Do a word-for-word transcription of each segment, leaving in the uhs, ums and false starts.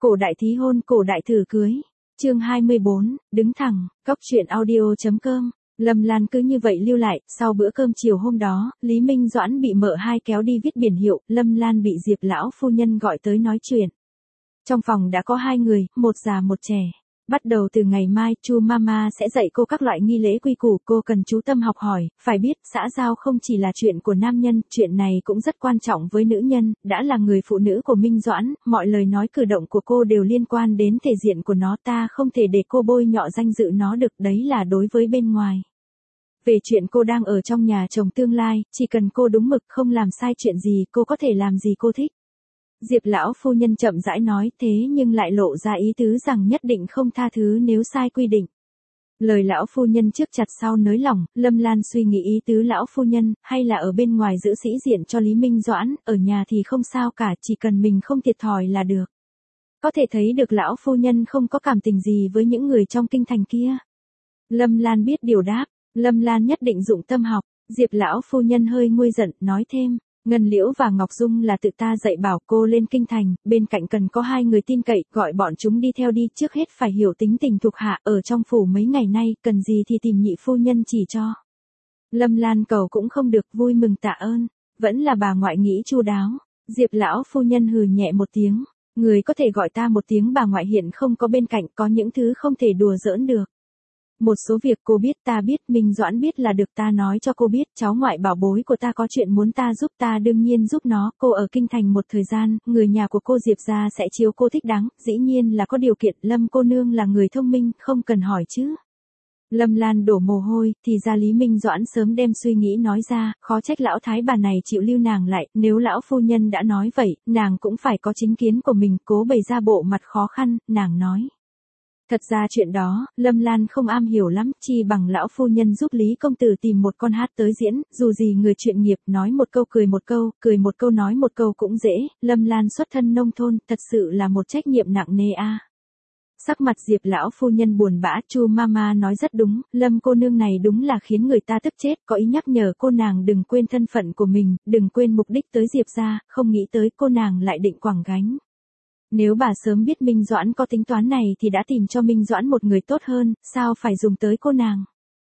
Cổ đại thí hôn, cổ đại thử cưới. Chương hai mươi bốn, đứng thẳng, cóc truyện audio.com. Lâm Lan cứ như vậy lưu lại, sau bữa cơm chiều hôm đó, Lý Minh Doãn bị mợ hai kéo đi viết biển hiệu, Lâm Lan bị Diệp lão phu nhân gọi tới nói chuyện. Trong phòng đã có hai người, một già một trẻ. Bắt đầu từ ngày mai, Chu Mama sẽ dạy cô các loại nghi lễ quy củ, cô cần chú tâm học hỏi, phải biết, xã giao không chỉ là chuyện của nam nhân, chuyện này cũng rất quan trọng với nữ nhân, đã là người phụ nữ của Minh Doãn, mọi lời nói cử động của cô đều liên quan đến thể diện của nó, ta không thể để cô bôi nhọ danh dự nó được, đấy là đối với bên ngoài. Về chuyện cô đang ở trong nhà chồng tương lai, chỉ cần cô đúng mực không làm sai chuyện gì, cô có thể làm gì cô thích. Diệp lão phu nhân chậm rãi nói, thế nhưng lại lộ ra ý tứ rằng nhất định không tha thứ nếu sai quy định. Lời lão phu nhân trước chặt sau nới lỏng, Lâm Lan suy nghĩ ý tứ lão phu nhân, hay là ở bên ngoài giữ sĩ diện cho Lý Minh Doãn, ở nhà thì không sao cả, chỉ cần mình không thiệt thòi là được. Có thể thấy được lão phu nhân không có cảm tình gì với những người trong kinh thành kia. Lâm Lan biết điều đáp, Lâm Lan nhất định dụng tâm học. Diệp lão phu nhân hơi nguôi giận, nói thêm. Ngân Liễu và Ngọc Dung là tự ta dạy bảo cô lên kinh thành, bên cạnh cần có hai người tin cậy, gọi bọn chúng đi theo đi, trước hết phải hiểu tính tình thuộc hạ, ở trong phủ mấy ngày nay, cần gì thì tìm nhị phu nhân chỉ cho. Lâm Lan cầu cũng không được, vui mừng tạ ơn, vẫn là bà ngoại nghĩ chu đáo. Diệp lão phu nhân hừ nhẹ một tiếng, người có thể gọi ta một tiếng bà ngoại hiện không có bên cạnh, có những thứ không thể đùa giỡn được. Một số việc cô biết, ta biết, Minh Doãn biết là được, ta nói cho cô biết, cháu ngoại bảo bối của ta có chuyện muốn ta giúp, ta đương nhiên giúp nó, cô ở kinh thành một thời gian, người nhà của cô Diệp gia sẽ chiếu cô thích đáng, dĩ nhiên là có điều kiện, Lâm cô nương là người thông minh, không cần hỏi chứ. Lâm Lan đổ mồ hôi, thì ra Lý Minh Doãn sớm đem suy nghĩ nói ra, khó trách lão thái bà này chịu lưu nàng lại, nếu lão phu nhân đã nói vậy, nàng cũng phải có chính kiến của mình, cố bày ra bộ mặt khó khăn, nàng nói. Thật ra chuyện đó, Lâm Lan không am hiểu lắm, chi bằng lão phu nhân giúp Lý công tử tìm một con hát tới diễn, dù gì người chuyện nghiệp, nói một câu cười một câu, cười một câu nói một câu cũng dễ, Lâm Lan xuất thân nông thôn, thật sự là một trách nhiệm nặng nề a. Sắc mặt Diệp lão phu nhân buồn bã, Chu Mama nói rất đúng, Lâm cô nương này đúng là khiến người ta tức chết, có ý nhắc nhở cô nàng đừng quên thân phận của mình, đừng quên mục đích tới Diệp gia, không nghĩ tới cô nàng lại định quẳng gánh. Nếu bà sớm biết Minh Doãn có tính toán này thì đã tìm cho Minh Doãn một người tốt hơn, sao phải dùng tới cô nàng.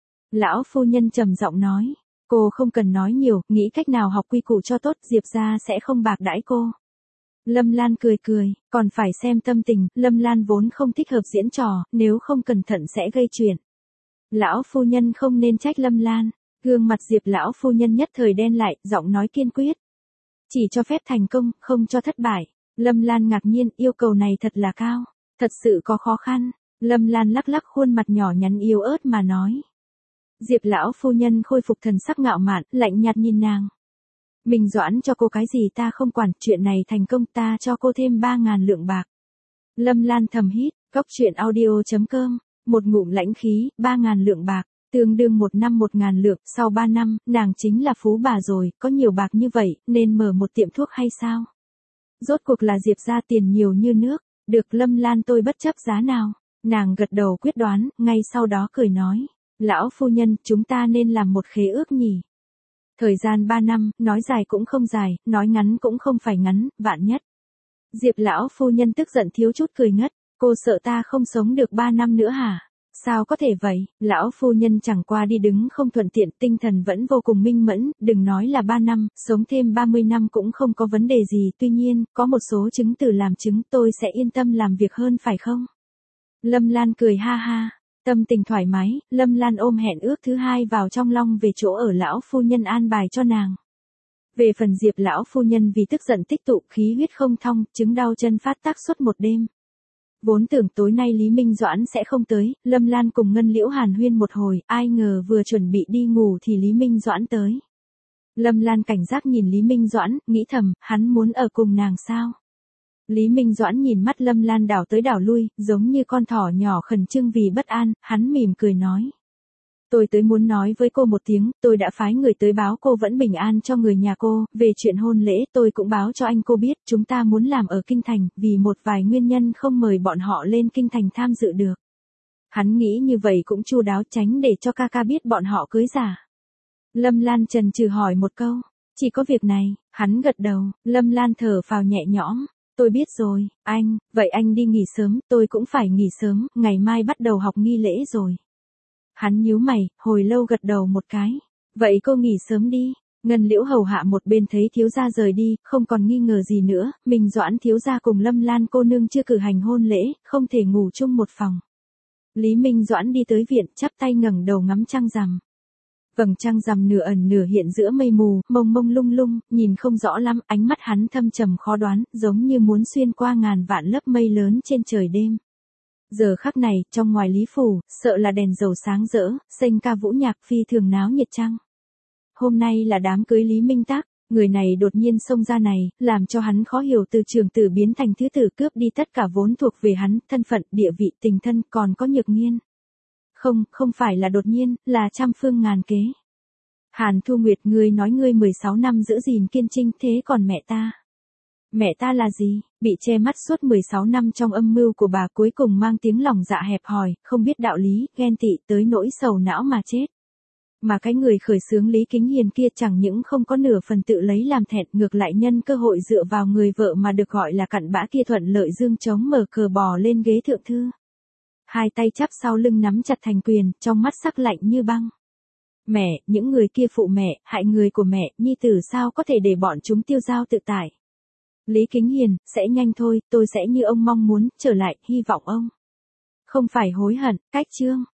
Lão phu nhân trầm giọng nói, cô không cần nói nhiều, nghĩ cách nào học quy củ cho tốt, Diệp gia sẽ không bạc đãi cô. Lâm Lan cười cười, còn phải xem tâm tình, Lâm Lan vốn không thích hợp diễn trò, nếu không cẩn thận sẽ gây chuyện. Lão phu nhân không nên trách Lâm Lan, gương mặt Diệp lão phu nhân nhất thời đen lại, giọng nói kiên quyết. Chỉ cho phép thành công, không cho thất bại. Lâm Lan ngạc nhiên, yêu cầu này thật là cao, thật sự có khó khăn. Lâm Lan lắc lắc khuôn mặt nhỏ nhắn yếu ớt mà nói. Diệp lão phu nhân khôi phục thần sắc ngạo mạn, lạnh nhạt nhìn nàng. Minh Doãn cho cô cái gì ta không quản, chuyện này thành công ta cho cô thêm ba ngàn lượng bạc. Lâm Lan thầm hít, cóc truyện audio.com, một ngụm lãnh khí, ba ngàn lượng bạc, tương đương một năm một ngàn lượng, sau ba năm, nàng chính là phú bà rồi, có nhiều bạc như vậy, nên mở một tiệm thuốc hay sao? Rốt cuộc là Diệp ra tiền nhiều như nước, được Lâm Lan tôi bất chấp giá nào. Nàng gật đầu quyết đoán, ngay sau đó cười nói, lão phu nhân, chúng ta nên làm một khế ước nhỉ. Thời gian ba năm, nói dài cũng không dài, nói ngắn cũng không phải ngắn, vạn nhất. Diệp lão phu nhân tức giận thiếu chút cười ngất, cô sợ ta không sống được ba năm nữa hả? Sao có thể vậy, lão phu nhân chẳng qua đi đứng không thuận tiện, tinh thần vẫn vô cùng minh mẫn, đừng nói là ba năm, sống thêm ba mươi năm cũng không có vấn đề gì, tuy nhiên, có một số chứng từ làm chứng tôi sẽ yên tâm làm việc hơn phải không? Lâm Lan cười ha ha, tâm tình thoải mái, Lâm Lan ôm hẹn ước thứ hai vào trong lòng về chỗ ở lão phu nhân an bài cho nàng. Về phần Diệp lão phu nhân vì tức giận tích tụ khí huyết không thong, chứng đau chân phát tác suốt một đêm. Vốn tưởng tối nay Lý Minh Doãn sẽ không tới, Lâm Lan cùng Ngân Liễu hàn huyên một hồi, ai ngờ vừa chuẩn bị đi ngủ thì Lý Minh Doãn tới. Lâm Lan cảnh giác nhìn Lý Minh Doãn, nghĩ thầm, hắn muốn ở cùng nàng sao? Lý Minh Doãn nhìn mắt Lâm Lan đảo tới đảo lui, giống như con thỏ nhỏ khẩn trương vì bất an, hắn mỉm cười nói. Tôi tới muốn nói với cô một tiếng, tôi đã phái người tới báo cô vẫn bình an cho người nhà cô, về chuyện hôn lễ tôi cũng báo cho anh cô biết, chúng ta muốn làm ở kinh thành, vì một vài nguyên nhân không mời bọn họ lên kinh thành tham dự được. Hắn nghĩ như vậy cũng chu đáo, tránh để cho ca ca biết bọn họ cưới giả. Lâm Lan chần chừ hỏi một câu, chỉ có việc này, hắn gật đầu, Lâm Lan thở phào nhẹ nhõm, Tôi biết rồi, anh, vậy anh đi nghỉ sớm, tôi cũng phải nghỉ sớm, ngày mai bắt đầu học nghi lễ rồi. Hắn nhíu mày, hồi lâu gật đầu một cái. Vậy cô nghỉ sớm đi. Ngân Liễu hầu hạ một bên thấy thiếu gia rời đi, không còn nghi ngờ gì nữa, mình Doãn thiếu gia cùng Lâm Lan cô nương chưa cử hành hôn lễ, không thể ngủ chung một phòng. Lý Minh Doãn đi tới viện, chắp tay ngẩng đầu ngắm trăng rằm. Vầng trăng rằm nửa ẩn nửa hiện giữa mây mù, mông mông lung lung, nhìn không rõ lắm, ánh mắt hắn thâm trầm khó đoán, giống như muốn xuyên qua ngàn vạn lớp mây lớn trên trời đêm. Giờ khắc này, trong ngoài Lý phủ, sợ là đèn dầu sáng rỡ, xênh ca vũ nhạc phi thường náo nhiệt chăng. Hôm nay là đám cưới Lý Minh Tác, người này đột nhiên xông ra này, làm cho hắn khó hiểu từ trường tử biến thành thứ tử cướp đi tất cả vốn thuộc về hắn, thân phận, địa vị, tình thân, còn có Nhược Nghiên. Không, không phải là đột nhiên, là trăm phương ngàn kế. Hàn Thu Nguyệt, ngươi nói ngươi mười sáu năm giữ gìn kiên trinh, thế còn mẹ ta? Mẹ ta là gì? Bị che mắt suốt mười sáu năm trong âm mưu của bà, cuối cùng mang tiếng lòng dạ hẹp hòi, không biết đạo lý, ghen tị tới nỗi sầu não mà chết. Mà cái người khởi xướng Lý Kính Hiền kia chẳng những không có nửa phần tự lấy làm thẹn, ngược lại nhân cơ hội dựa vào người vợ mà được gọi là cặn bã kia thuận lợi dương chống mở cờ bò lên ghế thượng thư. Hai tay chắp sau lưng nắm chặt thành quyền, trong mắt sắc lạnh như băng. Mẹ, những người kia phụ mẹ, hại người của mẹ, nhi tử sao có thể để bọn chúng tiêu dao tự tại. Lý Kính Hiền, sẽ nhanh thôi, tôi sẽ như ông mong muốn, trở lại, hy vọng ông không phải hối hận. Cách chương